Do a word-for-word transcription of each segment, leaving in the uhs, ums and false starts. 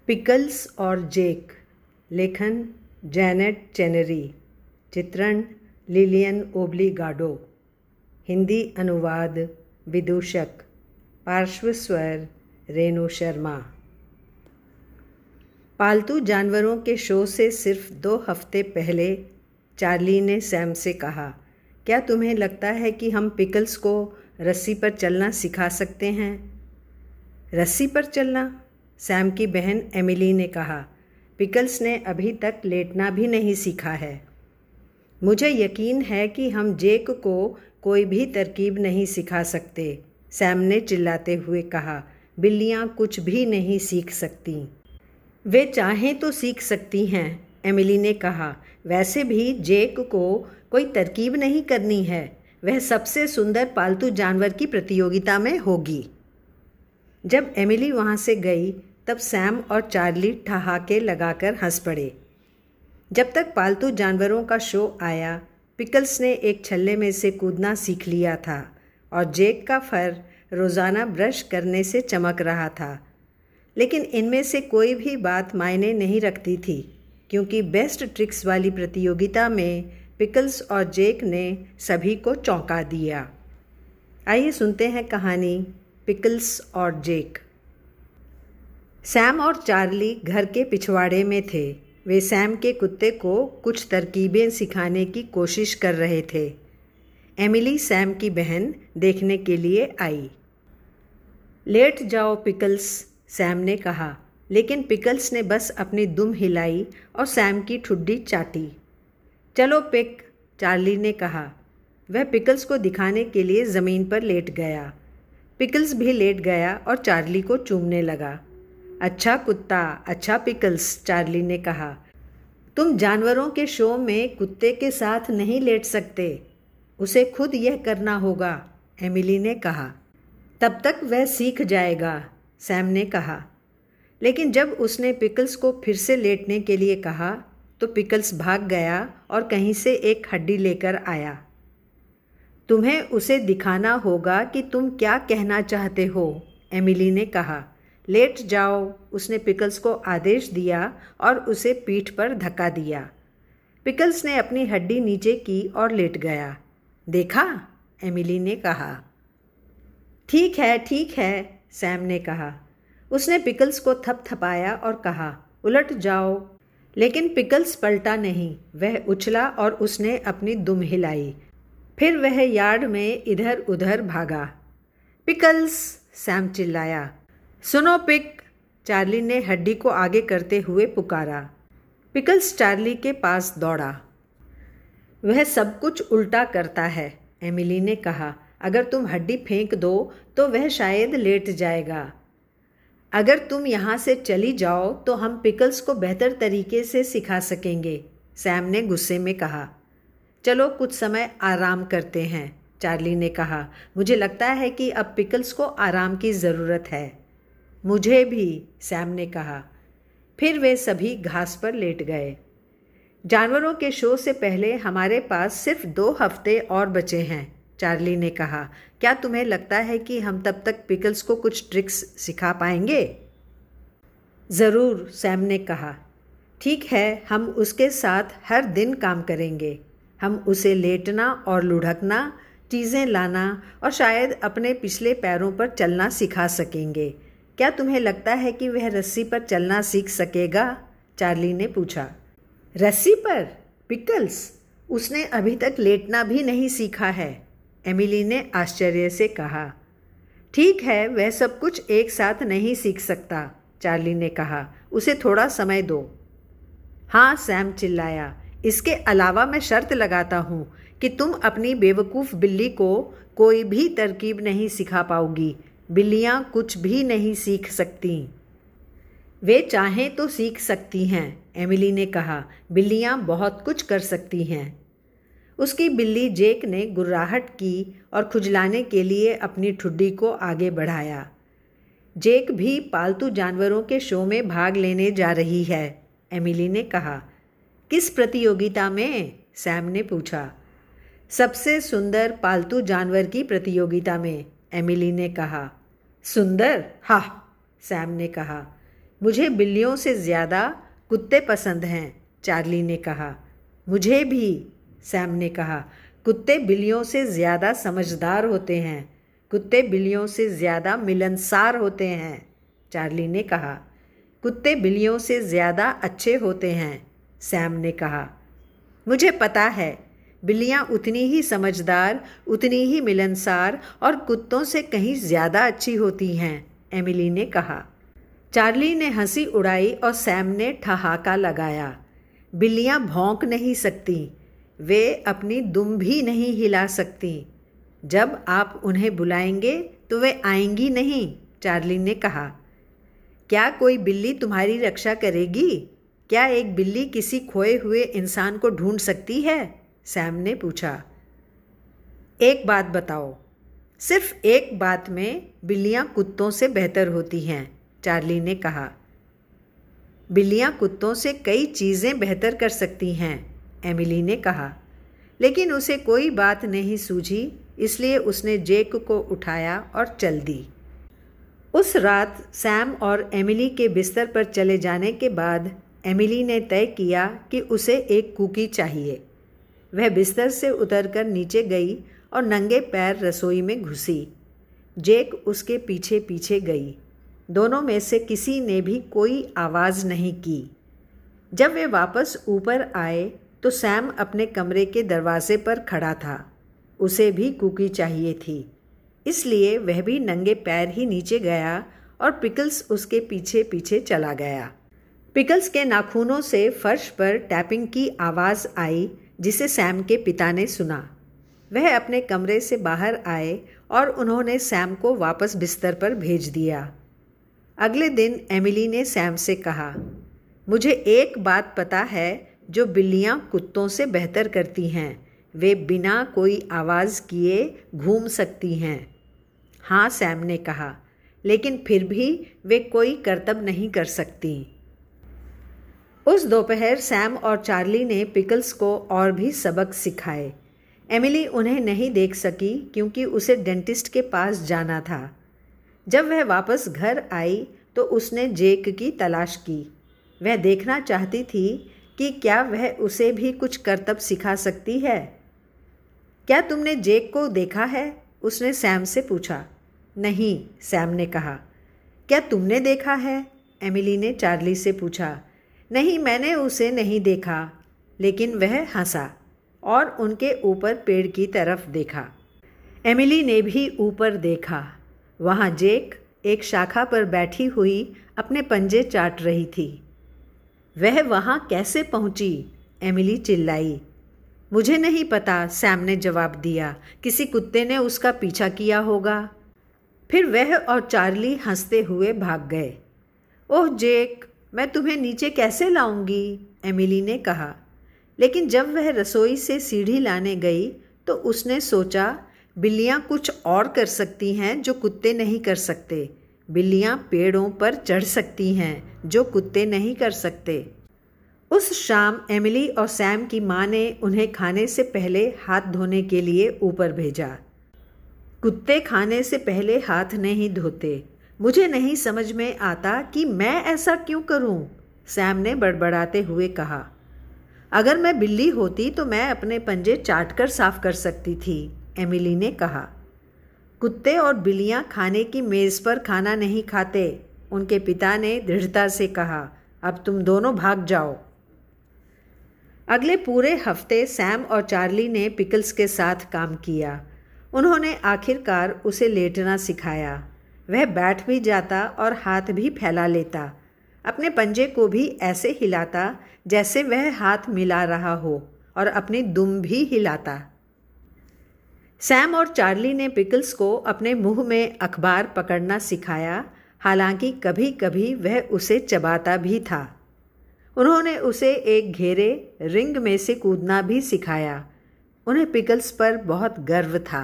Pickles और जेक। लेखन Janet चेनेरी। चित्रण लिलियन ओब्लिगाडो। हिंदी अनुवाद विदूषक। पार्श्व स्वर रेणु शर्मा। पालतू जानवरों के शो से सिर्फ दो हफ्ते पहले चार्ली ने सैम से कहा, क्या तुम्हें लगता है कि हम पिकल्स को रस्सी पर चलना सिखा सकते हैं? रस्सी पर चलना? सैम की बहन एमिली ने कहा, पिकल्स ने अभी तक लेटना भी नहीं सीखा है। मुझे यकीन है कि हम जेक को कोई भी तरकीब नहीं सिखा सकते, सैम ने चिल्लाते हुए कहा। बिल्लियाँ कुछ भी नहीं सीख सकती। वे चाहें तो सीख सकती हैं, एमिली ने कहा। वैसे भी जेक को कोई तरकीब नहीं करनी है, वह सबसे सुंदर पालतू जानवर की प्रतियोगिता में होगी। जब एमिली वहाँ से गई तब सैम और चार्ली ठहाके लगाकर हंस पड़े। जब तक पालतू जानवरों का शो आया, पिकल्स ने एक छल्ले में से कूदना सीख लिया था और जेक का फर रोज़ाना ब्रश करने से चमक रहा था। लेकिन इनमें से कोई भी बात मायने नहीं रखती थी, क्योंकि बेस्ट ट्रिक्स वाली प्रतियोगिता में पिकल्स और जेक ने सभी को चौंका दिया। आइए सुनते हैं कहानी पिकल्स और जेक। सैम और चार्ली घर के पिछवाड़े में थे। वे सैम के कुत्ते को कुछ तरकीबें सिखाने की कोशिश कर रहे थे। एमिली, सैम की बहन, देखने के लिए आई। लेट जाओ पिकल्स, सैम ने कहा, लेकिन पिकल्स ने बस अपनी दुम हिलाई और सैम की ठुड्डी चाटी। चलो पिक, चार्ली ने कहा। वह पिकल्स को दिखाने के लिए ज़मीन पर लेट गया। पिकल्स भी लेट गया और चार्ली को चूमने लगा। अच्छा कुत्ता, अच्छा पिकल्स, चार्ली ने कहा। तुम जानवरों के शो में कुत्ते के साथ नहीं लेट सकते, उसे खुद यह करना होगा, एमिली ने कहा। तब तक वह सीख जाएगा, सैम ने कहा। लेकिन जब उसने पिकल्स को फिर से लेटने के लिए कहा तो पिकल्स भाग गया और कहीं से एक हड्डी लेकर आया। तुम्हें उसे दिखाना होगा कि तुम क्या कहना चाहते हो, एमिली ने कहा। लेट जाओ, उसने पिकल्स को आदेश दिया और उसे पीठ पर धक्का दिया। पिकल्स ने अपनी हड्डी नीचे की और लेट गया। देखा, एमिली ने कहा। ठीक है ठीक है, सैम ने कहा। उसने पिकल्स को थपथपाया और कहा, उलट जाओ। लेकिन पिकल्स पलटा नहीं, वह उछला और उसने अपनी दुम हिलाई। फिर वह यार्ड में इधर उधर भागा। पिकल्स, सैम चिल्लाया। सुनो पिक, चार्ली ने हड्डी को आगे करते हुए पुकारा। पिकल्स चार्ली के पास दौड़ा। वह सब कुछ उल्टा करता है, एमिली ने कहा। अगर तुम हड्डी फेंक दो तो वह शायद लेट जाएगा। अगर तुम यहाँ से चली जाओ तो हम पिकल्स को बेहतर तरीके से सिखा सकेंगे, सैम ने गुस्से में कहा। चलो कुछ समय आराम करते हैं, चार्ली ने कहा। मुझे लगता है कि अब पिकल्स को आराम की ज़रूरत है। मुझे भी, सैम ने कहा। फिर वे सभी घास पर लेट गए। जानवरों के शो से पहले हमारे पास सिर्फ दो हफ्ते और बचे हैं, चार्ली ने कहा। क्या तुम्हें लगता है कि हम तब तक पिकल्स को कुछ ट्रिक्स सिखा पाएंगे? ज़रूर, सैम ने कहा। ठीक है, हम उसके साथ हर दिन काम करेंगे। हम उसे लेटना और लुढ़कना, चीज़ें लाना और शायद अपने पिछले पैरों पर चलना सिखा सकेंगे। क्या तुम्हें लगता है कि वह रस्सी पर चलना सीख सकेगा? चार्ली ने पूछा। रस्सी पर? पिकल्स, उसने अभी तक लेटना भी नहीं सीखा है, एमिली ने आश्चर्य से कहा। ठीक है, वह सब कुछ एक साथ नहीं सीख सकता, चार्ली ने कहा। उसे थोड़ा समय दो। हाँ, सैम चिल्लाया। इसके अलावा मैं शर्त लगाता हूँ कि तुम अपनी बेवकूफ़ बिल्ली को कोई भी तरकीब नहीं सिखा पाओगी। बिल्लियाँ कुछ भी नहीं सीख सकती। वे चाहें तो सीख सकती हैं, एमिली ने कहा। बिल्लियाँ बहुत कुछ कर सकती हैं। उसकी बिल्ली जेक ने गुर्राहट की और खुजलाने के लिए अपनी ठुड्डी को आगे बढ़ाया। जेक भी पालतू जानवरों के शो में भाग लेने जा रही है, एमिली ने कहा। किस प्रतियोगिता में? सैम ने पूछा। सबसे सुंदर पालतू जानवर की प्रतियोगिता में, एमिली ने कहा। सुंदर? हाँ, सैम ने कहा। मुझे बिल्लियों से ज़्यादा कुत्ते पसंद हैं, चार्ली ने कहा। मुझे भी, सैम ने कहा। कुत्ते बिल्लियों से ज़्यादा समझदार होते हैं, कुत्ते बिल्लियों से ज़्यादा मिलनसार होते हैं, चार्ली ने कहा। कुत्ते बिल्लियों से ज़्यादा अच्छे होते हैं, सैम ने कहा। मुझे पता है, बिल्लियाँ उतनी ही समझदार, उतनी ही मिलनसार और कुत्तों से कहीं ज़्यादा अच्छी होती हैं, एमिली ने कहा। चार्ली ने हंसी उड़ाई और सैम ने ठहाका लगाया। बिल्लियाँ भौंक नहीं सकती, वे अपनी दुम भी नहीं हिला सकती। जब आप उन्हें बुलाएंगे तो वे आएंगी नहीं, चार्ली ने कहा। क्या कोई बिल्ली तुम्हारी रक्षा करेगी? क्या एक बिल्ली किसी खोए हुए इंसान को ढूंढ सकती है? सैम ने पूछा। एक बात बताओ, सिर्फ एक बात में बिल्लियाँ कुत्तों से बेहतर होती हैं, चार्ली ने कहा। बिल्लियाँ कुत्तों से कई चीज़ें बेहतर कर सकती हैं, एमिली ने कहा। लेकिन उसे कोई बात नहीं सूझी, इसलिए उसने जेक को उठाया और चल दी। उस रात सैम और एमिली के बिस्तर पर चले जाने के बाद एमिली ने तय किया कि उसे एक कुकी चाहिए। वह बिस्तर से उतरकर नीचे गई और नंगे पैर रसोई में घुसी। जेक उसके पीछे पीछे गई। दोनों में से किसी ने भी कोई आवाज़ नहीं की। जब वे वापस ऊपर आए तो सैम अपने कमरे के दरवाजे पर खड़ा था। उसे भी कुकी चाहिए थी, इसलिए वह भी नंगे पैर ही नीचे गया और पिकल्स उसके पीछे पीछे चला गया। पिकल्स के नाखूनों से फर्श पर टैपिंग की आवाज़ आई, जिसे सैम के पिता ने सुना। वह अपने कमरे से बाहर आए और उन्होंने सैम को वापस बिस्तर पर भेज दिया। अगले दिन एमिली ने सैम से कहा, मुझे एक बात पता है जो बिल्लियाँ कुत्तों से बेहतर करती हैं। वे बिना कोई आवाज़ किए घूम सकती हैं। हाँ, सैम ने कहा, लेकिन फिर भी वे कोई करतब नहीं कर सकती। उस दोपहर सैम और चार्ली ने पिकल्स को और भी सबक सिखाए। एमिली उन्हें नहीं देख सकी क्योंकि उसे डेंटिस्ट के पास जाना था। जब वह वापस घर आई तो उसने जेक की तलाश की। वह देखना चाहती थी कि क्या वह उसे भी कुछ करतब सिखा सकती है। क्या तुमने जेक को देखा है? उसने सैम से पूछा। नहीं, सैम ने कहा। क्या तुमने देखा है? एमिली ने चार्ली से पूछा। नहीं, मैंने उसे नहीं देखा, लेकिन वह हंसा और उनके ऊपर पेड़ की तरफ देखा। एमिली ने भी ऊपर देखा। वहाँ जेक एक शाखा पर बैठी हुई अपने पंजे चाट रही थी। वह वहाँ कैसे पहुँची? एमिली चिल्लाई। मुझे नहीं पता, सैम ने जवाब दिया। किसी कुत्ते ने उसका पीछा किया होगा। फिर वह और चार्ली हंसते हुए भाग गए। ओह जेक, मैं तुम्हें नीचे कैसे लाऊंगी? एमिली ने कहा। लेकिन जब वह रसोई से सीढ़ी लाने गई तो उसने सोचा, बिल्लियाँ कुछ और कर सकती हैं जो कुत्ते नहीं कर सकते। बिल्लियाँ पेड़ों पर चढ़ सकती हैं जो कुत्ते नहीं कर सकते। उस शाम एमिली और सैम की माँ ने उन्हें खाने से पहले हाथ धोने के लिए ऊपर भेजा। कुत्ते खाने से पहले हाथ नहीं धोते। मुझे नहीं समझ में आता कि मैं ऐसा क्यों करूं? सैम ने बड़बड़ाते हुए कहा। अगर मैं बिल्ली होती तो मैं अपने पंजे चाटकर साफ कर सकती थी, एमिली ने कहा। कुत्ते और बिल्लियां खाने की मेज़ पर खाना नहीं खाते, उनके पिता ने दृढ़ता से कहा। अब तुम दोनों भाग जाओ। अगले पूरे हफ्ते सैम और चार्ली ने पिकल्स के साथ काम किया। उन्होंने आखिरकार उसे लेटना सिखाया। वह बैठ भी जाता और हाथ भी फैला लेता। अपने पंजे को भी ऐसे हिलाता जैसे वह हाथ मिला रहा हो और अपनी दुम भी हिलाता। सैम और चार्ली ने पिकल्स को अपने मुंह में अखबार पकड़ना सिखाया, हालांकि कभी कभी वह उसे चबाता भी था। उन्होंने उसे एक घेरे रिंग में से कूदना भी सिखाया। उन्हें पिकल्स पर बहुत गर्व था।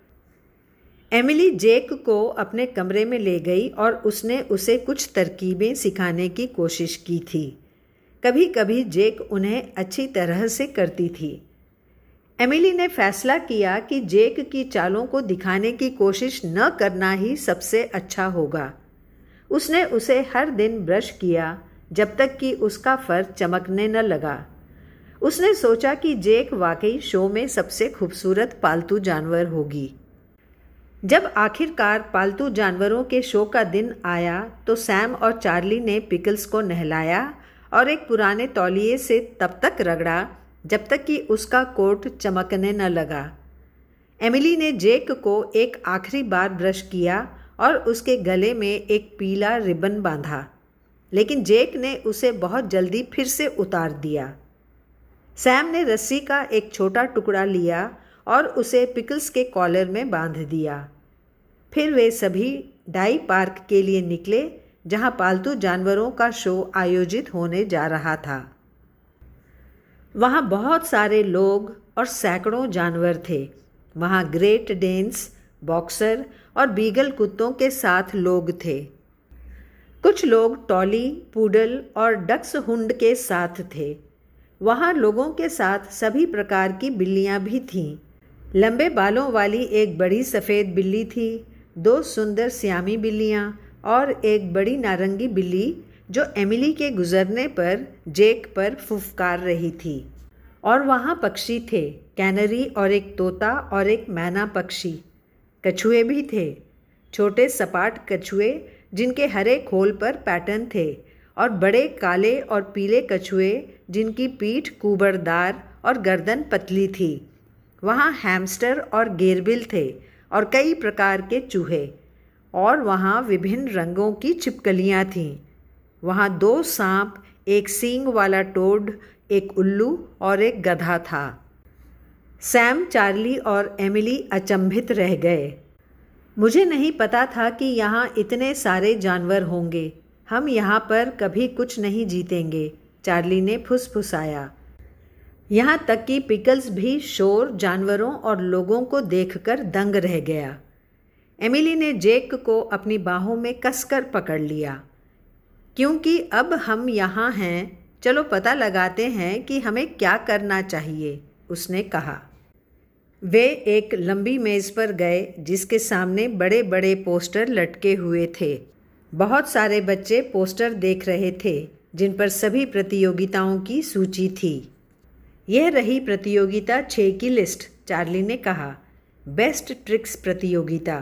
एमिली जेक को अपने कमरे में ले गई और उसने उसे कुछ तरकीबें सिखाने की कोशिश की थी। कभी कभी जेक उन्हें अच्छी तरह से करती थी। एमिली ने फैसला किया कि जेक की चालों को दिखाने की कोशिश न करना ही सबसे अच्छा होगा। उसने उसे हर दिन ब्रश किया जब तक कि उसका फर चमकने न लगा। उसने सोचा कि जेक वाकई शो में सबसे खूबसूरत पालतू जानवर होगी। जब आखिरकार पालतू जानवरों के शो का दिन आया तो सैम और चार्ली ने पिकल्स को नहलाया और एक पुराने तौलिए से तब तक रगड़ा जब तक कि उसका कोट चमकने न लगा। एमिली ने जेक को एक आखिरी बार ब्रश किया और उसके गले में एक पीला रिबन बांधा, लेकिन जेक ने उसे बहुत जल्दी फिर से उतार दिया। सैम ने रस्सी का एक छोटा टुकड़ा लिया और उसे पिकल्स के कॉलर में बांध दिया। फिर वे सभी डाई पार्क के लिए निकले, जहां पालतू जानवरों का शो आयोजित होने जा रहा था। वहां बहुत सारे लोग और सैकड़ों जानवर थे। वहां ग्रेट डेन्स, बॉक्सर और बीगल कुत्तों के साथ लोग थे। कुछ लोग टॉली, पूडल और डक्स हुंड के साथ थे। वहाँ लोगों के साथ सभी प्रकार की बिल्लियाँ भी थीं। लंबे बालों वाली एक बड़ी सफ़ेद बिल्ली थी, दो सुंदर सियामी बिल्लियाँ और एक बड़ी नारंगी बिल्ली जो एमिली के गुजरने पर जेक पर फुफकार रही थी। और वहाँ पक्षी थे, कैनरी और एक तोता और एक मैना पक्षी। कछुए भी थे, छोटे सपाट कछुए जिनके हरे खोल पर पैटर्न थे, और बड़े काले और पीले कछुए जिनकी पीठ कुबड़दार और गर्दन पतली थी। वहाँ हैमस्टर और गेरबिल थे और कई प्रकार के चूहे, और वहाँ विभिन्न रंगों की छिपकलियाँ थीं। वहाँ दो सांप, एक सींग वाला टोड, एक उल्लू और एक गधा था। सैम, चार्ली और एमिली अचंभित रह गए। मुझे नहीं पता था कि यहाँ इतने सारे जानवर होंगे। हम यहाँ पर कभी कुछ नहीं जीतेंगे, चार्ली ने फुसफुसाया। यहाँ तक कि पिकल्स भी शोर, जानवरों और लोगों को देखकर दंग रह गया। एमिली ने जेक को अपनी बाहों में कसकर पकड़ लिया। क्योंकि अब हम यहाँ हैं, चलो पता लगाते हैं कि हमें क्या करना चाहिए, उसने कहा। वे एक लंबी मेज़ पर गए जिसके सामने बड़े बड़े पोस्टर लटके हुए थे। बहुत सारे बच्चे पोस्टर देख रहे थे जिन पर सभी प्रतियोगिताओं की सूची थी। यह रही प्रतियोगिता छः की लिस्ट, चार्ली ने कहा। बेस्ट ट्रिक्स प्रतियोगिता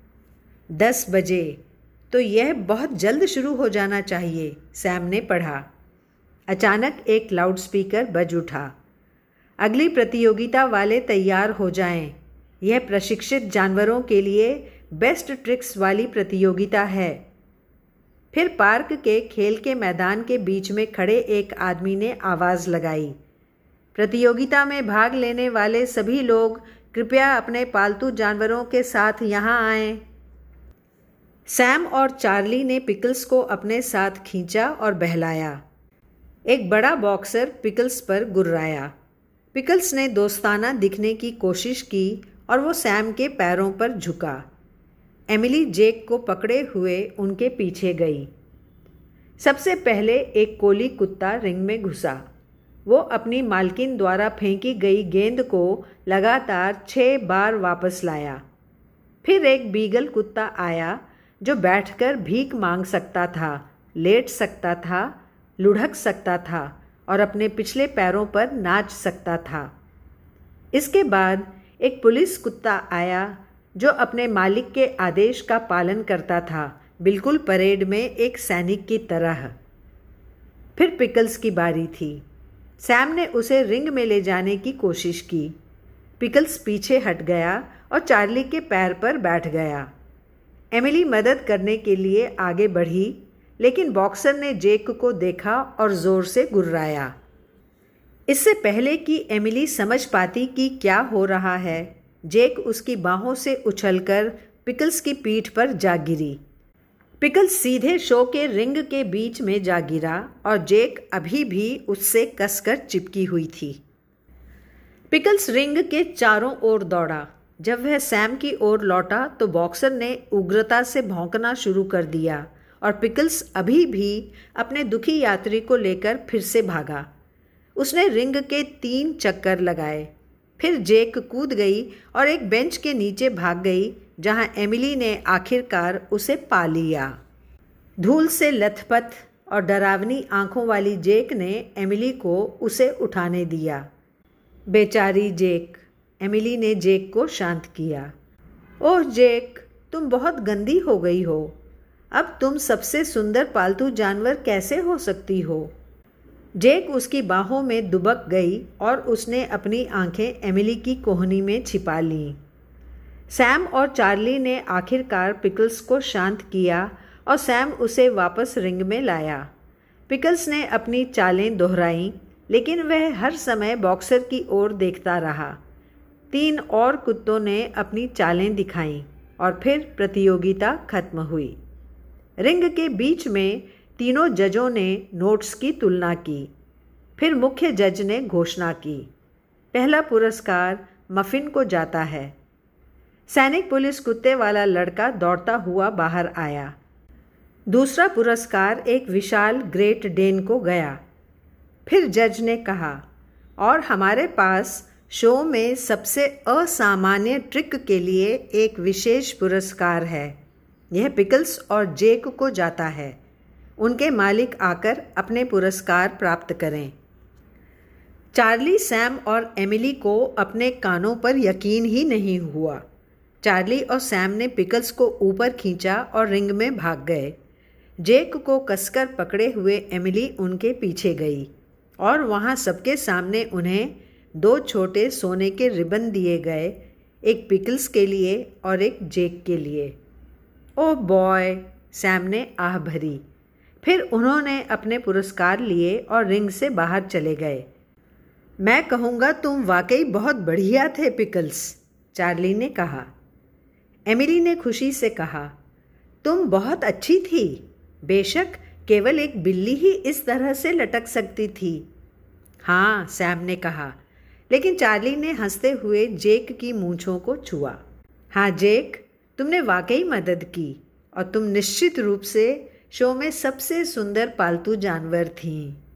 दस बजे, तो यह बहुत जल्द शुरू हो जाना चाहिए, सैम ने पढ़ा। अचानक एक लाउडस्पीकर बज उठा। अगली प्रतियोगिता वाले तैयार हो जाएं। यह प्रशिक्षित जानवरों के लिए बेस्ट ट्रिक्स वाली प्रतियोगिता है। फिर पार्क के खेल के मैदान के बीच में खड़े एक आदमी ने आवाज़ लगाई, प्रतियोगिता में भाग लेने वाले सभी लोग कृपया अपने पालतू जानवरों के साथ यहाँ आएं। सैम और चार्ली ने पिकल्स को अपने साथ खींचा और बहलाया। एक बड़ा बॉक्सर पिकल्स पर गुर्राया। पिकल्स ने दोस्ताना दिखने की कोशिश की और वो सैम के पैरों पर झुका। एमिली जेक को पकड़े हुए उनके पीछे गई। सबसे पहले एक कोली कुत्ता रिंग में घुसा। वो अपनी मालकिन द्वारा फेंकी गई गेंद को लगातार छः बार वापस लाया। फिर एक बीगल कुत्ता आया जो बैठकर भीख मांग सकता था, लेट सकता था, लुढ़क सकता था और अपने पिछले पैरों पर नाच सकता था। इसके बाद एक पुलिस कुत्ता आया जो अपने मालिक के आदेश का पालन करता था, बिल्कुल परेड में एक सैनिक की तरह। फिर पिकल्स की बारी थी। सैम ने उसे रिंग में ले जाने की कोशिश की। पिकल्स पीछे हट गया और चार्ली के पैर पर बैठ गया। एमिली मदद करने के लिए आगे बढ़ी, लेकिन बॉक्सर ने जेक को देखा और ज़ोर से गुर्राया। इससे पहले कि एमिली समझ पाती कि क्या हो रहा है, जेक उसकी बाहों से उछलकर पिकल्स की पीठ पर जा गिरी। पिकल्स सीधे शो के रिंग के बीच में जा गिरा और जेक अभी भी उससे कसकर चिपकी हुई थी। पिकल्स रिंग के चारों ओर दौड़ा। जब वह सैम की ओर लौटा तो बॉक्सर ने उग्रता से भौंकना शुरू कर दिया और पिकल्स अभी भी अपने दुखी यात्री को लेकर फिर से भागा। उसने रिंग के तीन चक्कर लगाए। फिर जेक कूद गई और एक बेंच के नीचे भाग गई, जहां एमिली ने आखिरकार उसे पा लिया। धूल से लथपथ और डरावनी आंखों वाली जेक ने एमिली को उसे उठाने दिया। बेचारी जेक, एमिली ने जेक को शांत किया। ओह जेक, तुम बहुत गंदी हो गई हो। अब तुम सबसे सुंदर पालतू जानवर कैसे हो सकती हो? जेक उसकी बाहों में दुबक गई और उसने अपनी आंखें एमिली की कोहनी में छिपा लीं। सैम और चार्ली ने आखिरकार पिकल्स को शांत किया और सैम उसे वापस रिंग में लाया। पिकल्स ने अपनी चालें दोहराईं, लेकिन वह हर समय बॉक्सर की ओर देखता रहा। तीन और कुत्तों ने अपनी चालें दिखाईं और फिर प्रतियोगिता खत्म हुई। रिंग के बीच में तीनों जजों ने नोट्स की तुलना की। फिर मुख्य जज ने घोषणा की, पहला पुरस्कार मफिन को जाता है। सैनिक पुलिस कुत्ते वाला लड़का दौड़ता हुआ बाहर आया। दूसरा पुरस्कार एक विशाल ग्रेट डेन को गया। फिर जज ने कहा, और हमारे पास शो में सबसे असामान्य ट्रिक के लिए एक विशेष पुरस्कार है। यह पिकल्स और जेक को जाता है। उनके मालिक आकर अपने पुरस्कार प्राप्त करें। चार्ली, सैम और एमिली को अपने कानों पर यकीन ही नहीं हुआ। चार्ली और सैम ने पिकल्स को ऊपर खींचा और रिंग में भाग गए। जेक को कसकर पकड़े हुए एमिली उनके पीछे गई और वहाँ सबके सामने उन्हें दो छोटे सोने के रिबन दिए गए, एक पिकल्स के लिए और एक जेक के लिए। ओह बॉय, सैम ने आह भरी। फिर उन्होंने अपने पुरस्कार लिए और रिंग से बाहर चले गए। मैं कहूँगा तुम वाकई बहुत बढ़िया थे पिकल्स, चार्ली ने कहा। एमिली ने खुशी से कहा, तुम बहुत अच्छी थी। बेशक केवल एक बिल्ली ही इस तरह से लटक सकती थी। हाँ, सैम ने कहा, लेकिन चार्ली ने हंसते हुए जेक की मूंछों को छुआ। हाँ जेक, तुमने वाकई मदद की और तुम निश्चित रूप से शो में सबसे सुंदर पालतू जानवर थीं।